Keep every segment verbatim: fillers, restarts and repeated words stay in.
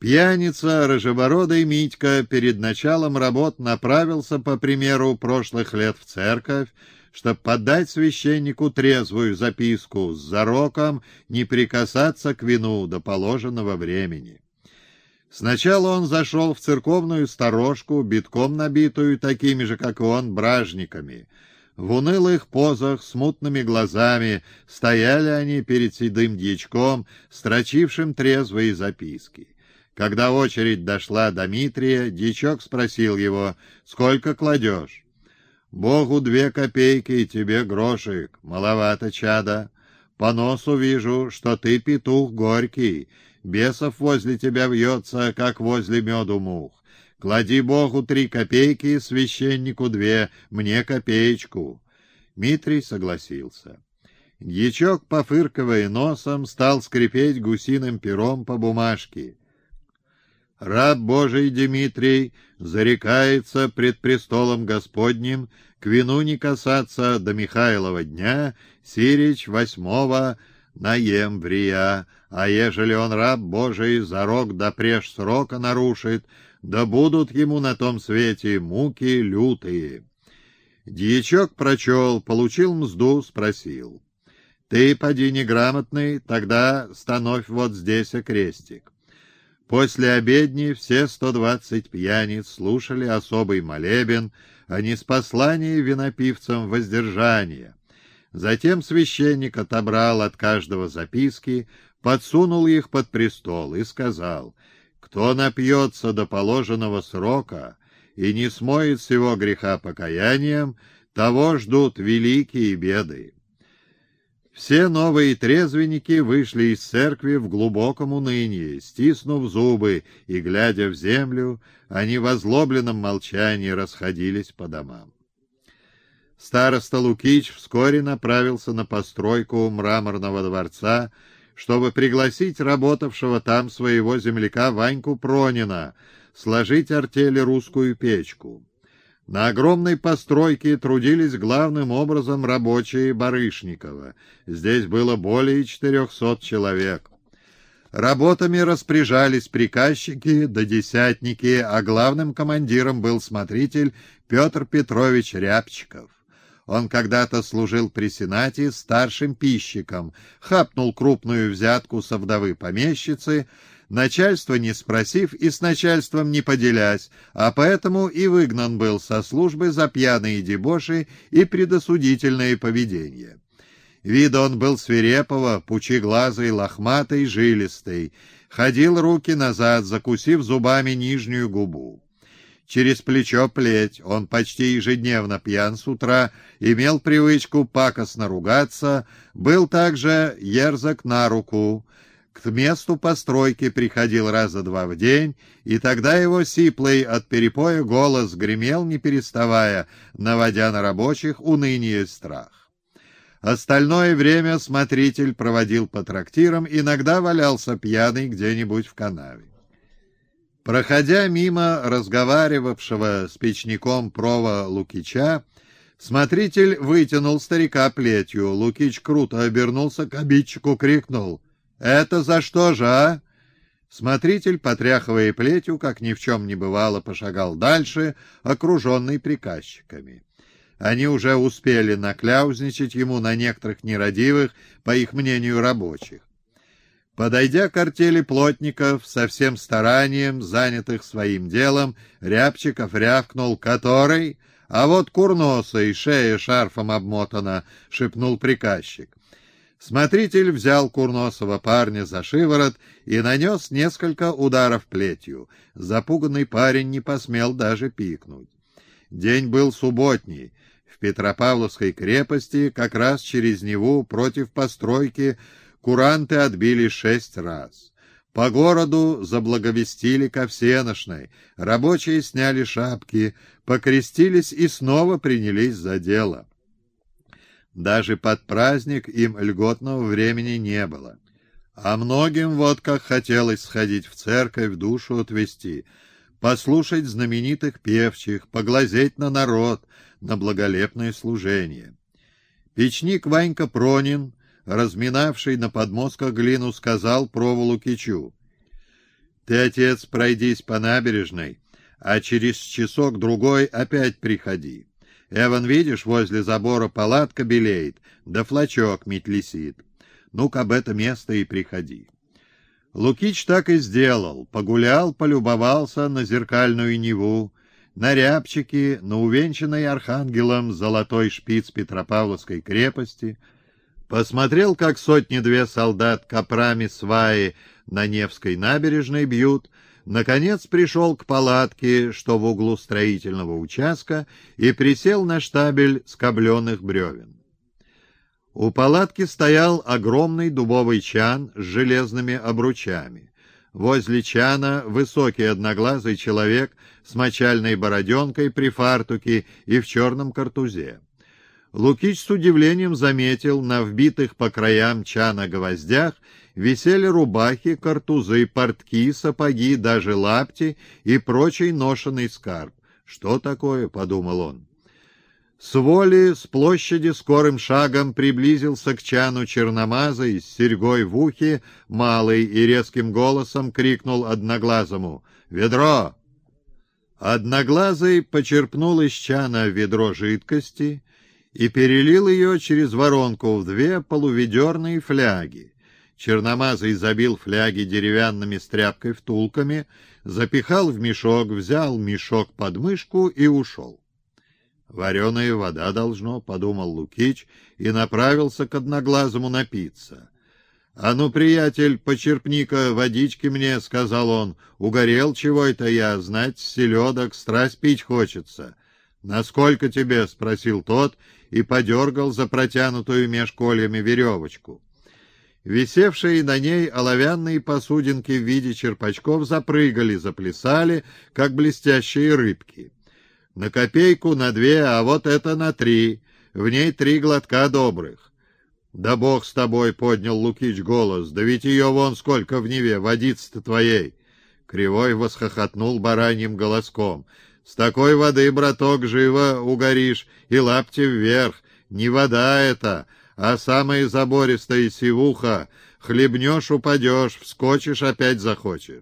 Пьяница, рыжебородый Митька, перед началом работ направился, по примеру прошлых лет, в церковь, чтобы подать священнику трезвую записку с зароком не прикасаться к вину до положенного времени. Сначала он зашел в церковную сторожку, битком набитую такими же, как и он, бражниками. В унылых позах, с мутными глазами стояли они перед седым дьячком, строчившим трезвые записки. Когда очередь дошла до Митрия, дьячок спросил его: «Сколько кладешь?» «Богу две копейки, тебе грошик, маловато, чада. По носу вижу, что ты петух горький, бесов возле тебя вьется, как возле меду мух. Клади Богу три копейки, священнику две, мне копеечку». Митрий согласился. Дьячок, пофыркивая носом, стал скрипеть гусиным пером по бумажке. «Раб Божий Дмитрий зарекается пред престолом Господним к вину не касаться до Михайлова дня, сирич восьмого ноемврия, а ежели он, раб Божий, зарок допреж срока нарушит, да будут ему на том свете муки лютые». Дьячок прочел, получил мзду, спросил: «Ты, поди неграмотный, тогда становь вот здесь крестик». После обедни все сто двадцать пьяниц слушали особый молебен о неспослании винопивцам воздержания. Затем священник отобрал от каждого записки, подсунул их под престол и сказал: «Кто напьется до положенного срока и не смоет сего греха покаянием, того ждут великие беды». Все новые трезвенники вышли из церкви в глубоком унынии, стиснув зубы и глядя в землю, они в озлобленном молчании расходились по домам. Староста Лукич вскоре направился на постройку мраморного дворца, чтобы пригласить работавшего там своего земляка Ваньку Пронина сложить артели русскую печку. На огромной постройке трудились главным образом рабочие Барышникова. Здесь было более четырехсот человек. Работами распоряжались приказчики да десятники, а главным командиром был смотритель Петр Петрович Рябчиков. Он когда-то служил при сенате старшим пищиком, хапнул крупную взятку со вдовы помещицы, начальство не спросив и с начальством не поделясь, а поэтому и выгнан был со службы за пьяные дебоши и предосудительное поведение. Вид он был свирепого, пучеглазый, лохматый, жилистый, ходил руки назад, закусив зубами нижнюю губу. Через плечо плеть, он почти ежедневно пьян с утра, имел привычку пакостно ругаться, был также ерзок на руку. К месту постройки приходил раза два в день, и тогда его сиплый от перепоя голос гремел, не переставая, наводя на рабочих уныние и страх. Остальное время смотритель проводил по трактирам, иногда валялся пьяный где-нибудь в канаве. Проходя мимо разговаривавшего с печником прова Лукича, смотритель вытянул старика плетью. Лукич круто обернулся к обидчику, крикнул: «Это за что же, а?» Смотритель, потряхивая плетью, как ни в чем не бывало, пошагал дальше, окруженный приказчиками. Они уже успели накляузничать ему на некоторых нерадивых, по их мнению, рабочих. Подойдя к артели плотников, со всем старанием, занятых своим делом, Рябчиков рявкнул: «Который?» «А вот курносый, шея шарфом обмотана», — шепнул приказчик. Смотритель взял курносого парня за шиворот и нанес несколько ударов плетью. Запуганный парень не посмел даже пикнуть. День был субботний. В Петропавловской крепости, как раз через Неву, против постройки, куранты отбили шесть раз. По городу заблаговестили ко всеношной, рабочие сняли шапки, покрестились и снова принялись за дело. Даже под праздник им льготного времени не было. А многим вот как хотелось сходить в церковь, душу отвести, послушать знаменитых певчих, поглазеть на народ, на благолепное служение. Печник Ванька Пронин, разминавший на подмостках глину, сказал прову Лукичу: Ты, отец, пройдись по набережной, а через часок-другой опять приходи. Эван, видишь, возле забора палатка белеет, да флачок метлесит. Ну-ка, об это место и приходи». Лукич так и сделал, погулял, полюбовался на зеркальную Неву, на рябчики, на увенчанный архангелом золотой шпиц Петропавловской крепости, посмотрел, как сотни-две солдат копрами сваи на Невской набережной бьют, наконец пришел к палатке, что в углу строительного участка, и присел на штабель скобленных бревен. У палатки стоял огромный дубовый чан с железными обручами. Возле чана высокий одноглазый человек с мочальной бороденкой при фартуке и в черном картузе. Лукич с удивлением заметил, на вбитых по краям чана гвоздях висели рубахи, картузы, портки, сапоги, даже лапти и прочий ношеный скарб. «Что такое?» — подумал он. С воли, с площади скорым шагом приблизился к чану черномазый с серьгой в ухе, малый, и резким голосом крикнул Одноглазому: «Ведро!». Одноглазый почерпнул из чана ведро жидкости и перелил ее через воронку в две полуведерные фляги. Черномазый забил фляги деревянными стряпкой-втулками, запихал в мешок, взял мешок под мышку и ушел. «Вареная вода должно», — подумал Лукич и направился к Одноглазому напиться. «А ну, приятель, почерпни-ка водички мне», — сказал он. «Угорел чего это я, знать, селедок, страсть пить хочется». «Насколько тебе?» — спросил тот и подергал за протянутую меж кольями веревочку. Висевшие на ней оловянные посудинки в виде черпачков запрыгали, заплясали, как блестящие рыбки. «На копейку, на две, а вот это на три. В ней три глотка добрых». «Да бог с тобой!» — поднял Лукич голос. «Да ведь ее вон сколько в Неве, водицы-то твоей!» Кривой восхохотнул бараньим голоском. «С такой воды, браток, живо угоришь, и лапти вверх. Не вода это, а самая забористая сивуха. Хлебнешь — упадешь, вскочишь — опять захочешь».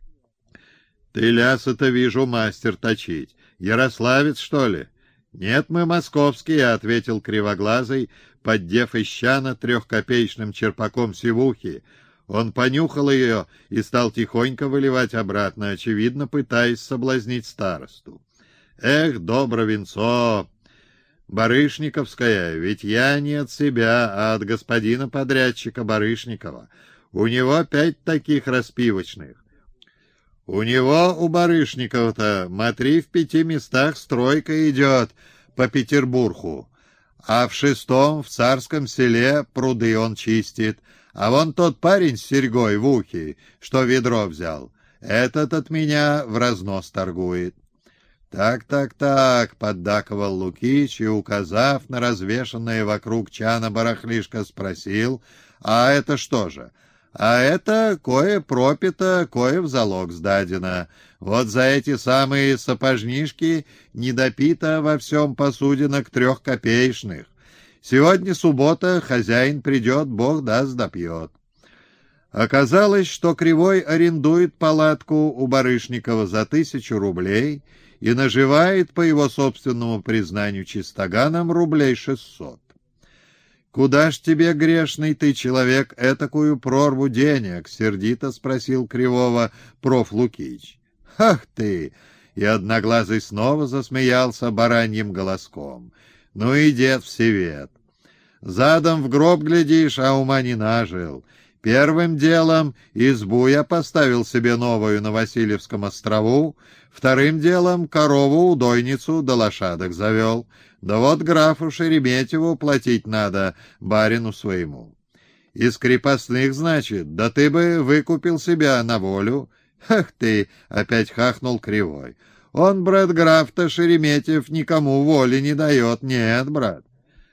«Ты ляса-то, вижу, мастер точить. Ярославец, что ли?» «Нет, мы московские», — ответил Кривоглазый, поддев из чана трехкопеечным черпаком сивухи. Он понюхал ее и стал тихонько выливать обратно, очевидно, пытаясь соблазнить старосту. «Эх, добро винцо! Барышниковское, ведь я не от себя, а от господина подрядчика Барышникова. У него пять таких распивочных. У него, у Барышникова-то, смотри, в пяти местах стройка идет по Петербургу, а в шестом, в Царском селе, пруды он чистит. А вон тот парень с серьгой в ухе, что ведро взял, этот от меня в разнос торгует». «Так, так, так», — поддакивал Лукич и, указав на развешанное вокруг чана барахлишко, спросил: «А это что же?» «А это кое пропито, кое в залог сдадено. Вот за эти самые сапожнишки недопито во всем посудинок трехкопеечных. Сегодня суббота, хозяин придет, бог даст, допьет». Оказалось, что Кривой арендует палатку у Барышникова за тысячу рублей и наживает, по его собственному признанию чистоганом, рублей шестьсот. «Куда ж тебе, грешный ты человек, этакую прорву денег?» — сердито спросил Кривого проф. Лукич. «Ах ты!» — и Одноглазый снова засмеялся бараньим голоском. «Ну и дед всевед! Задом в гроб глядишь, а ума не нажил. Первым делом избу я поставил себе новую на Васильевском острову, вторым делом корову-удойницу да лошадок завел. Да вот графу Шереметьеву платить надо, барину своему. Из крепостных, значит, да ты бы выкупил себя на волю». «Ах ты!» — опять хахнул Кривой. «Он, брат, граф-то Шереметьев никому воли не дает. Нет, брат.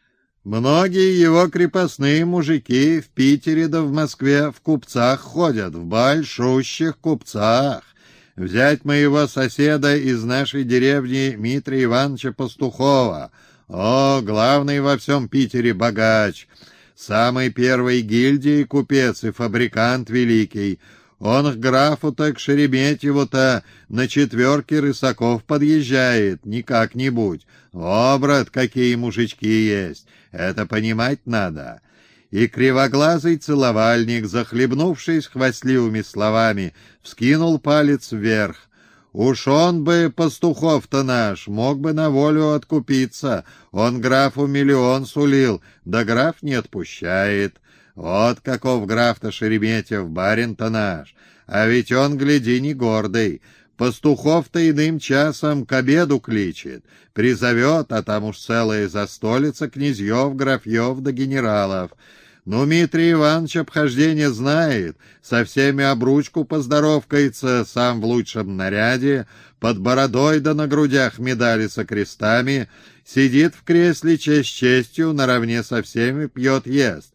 Многие его крепостные мужики в Питере да в Москве в купцах ходят, в большущих купцах. Взять моего соседа из нашей деревни Митрия Ивановича Пастухова. О, главный во всем Питере богач, самый первый гильдии купец и фабрикант великий. Он к графу-то, к Шереметьеву-то на четверке рысаков подъезжает, не как-нибудь. О, брат, какие мужички есть, это понимать надо». И кривоглазый целовальник, захлебнувшись хвастливыми словами, вскинул палец вверх. «Уж он бы, пастухов-то наш, мог бы на волю откупиться. Он графу миллион сулил, да граф не отпущает. Вот каков граф-то Шереметьев, барин-то наш. А ведь он, гляди, не гордый. Пастухов-то иным часом к обеду кличет, призовет, а там уж целая застолица князьев, графьев да генералов. Ну, Дмитрий Иванович обхождение знает, со всеми обручку поздоровкается, сам в лучшем наряде, под бородой да на грудях медали со крестами, сидит в кресле честь честью, наравне со всеми пьет, ест.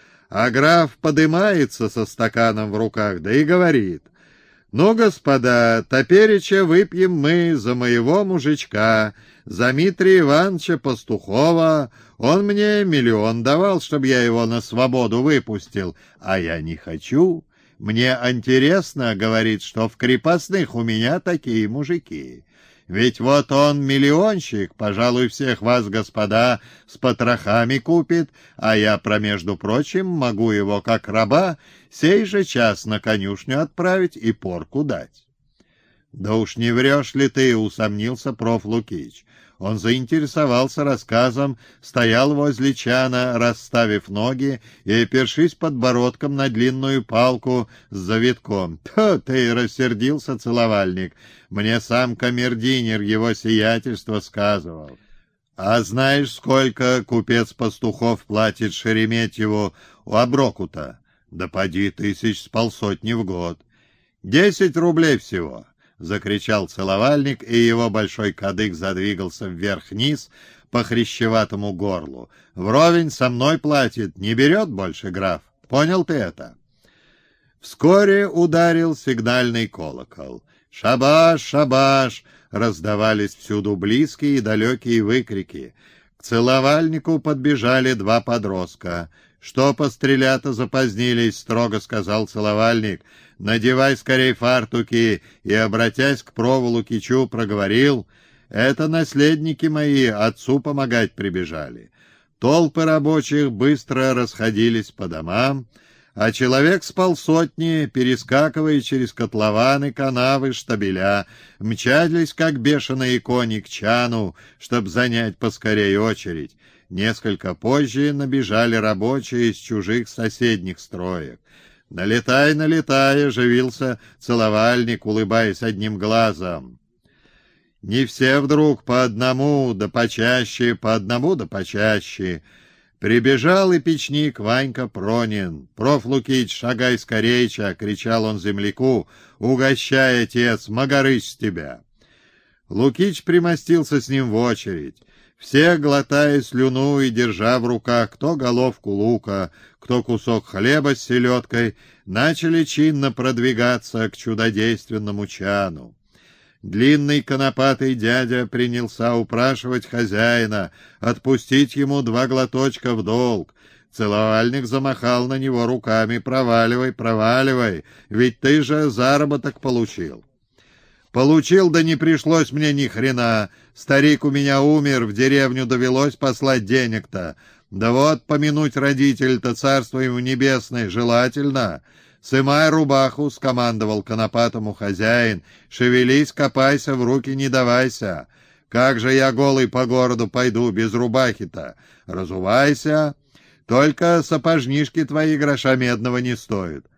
А граф подымается со стаканом в руках, да и говорит: «Ну, господа, топереча выпьем мы за моего мужичка, за Дмитрия Ивановича Пастухова. Он мне миллион давал, чтобы я его на свободу выпустил, а я не хочу. Мне интересно, — говорит, — что в крепостных у меня такие мужики. Ведь вот он миллионщик, пожалуй, всех вас, господа, с потрохами купит, а я, промежду прочим, могу его, как раба, сей же час на конюшню отправить и порку дать». «Да уж не врешь ли ты?» — усомнился проф. Лукич. Он заинтересовался рассказом, стоял возле чана, расставив ноги и опершись подбородком на длинную палку с завитком. «Тьфу ты!» — рассердился целовальник. «Мне сам камердинер его сиятельство сказывал». «А знаешь, сколько купец Пастухов платит Шереметьеву у оброку-то?» «Да поди тысяч с полсотни в год». «Десять рублей всего». — закричал целовальник, и его большой кадык задвигался вверх-вниз по хрящеватому горлу. «Вровень со мной платит, не берет больше граф. Понял ты это?» Вскоре ударил сигнальный колокол. «Шабаш! Шабаш!» — раздавались всюду близкие и далекие выкрики. К целовальнику подбежали два подростка. «Что пострелята запозднились?» — строго сказал целовальник. «Надевай скорей фартуки!» И, обратясь к прову Лукичу, проговорил: «Это наследники мои, отцу помогать прибежали». Толпы рабочих быстро расходились по домам, а человек с полсотни, перескакивая через котлованы, канавы, штабеля, мчались, как бешеные кони, к чану, чтобы занять поскорей очередь. Несколько позже набежали рабочие из чужих соседних строек. «Налетай, налетай!» — оживился целовальник, улыбаясь одним глазом. Не все вдруг по одному, да почаще, по одному, да почаще. Прибежал и печник Ванька Пронин. «Проф. Лукич, шагай скорейча!» — кричал он земляку. «Угощай, отец, могорысь с тебя!» Лукич примостился с ним в очередь. Все, глотая слюну и держа в руках кто головку лука, кто кусок хлеба с селедкой, начали чинно продвигаться к чудодейственному чану. Длинный конопатый дядя принялся упрашивать хозяина отпустить ему два глоточка в долг. Целовальник замахал на него руками: «Проваливай, проваливай, ведь ты же заработок получил». «Получил, да не пришлось мне ни хрена. Старик у меня умер, в деревню довелось послать денег-то. Да вот помянуть родитель-то, царство ему небесное, желательно. Сымай рубаху», — скомандовал конопатому хозяин. «Шевелись, копайся, в руки не давайся. Как же я голый по городу пойду без рубахи-то? Разувайся. Только сапожнишки твои гроша медного не стоят».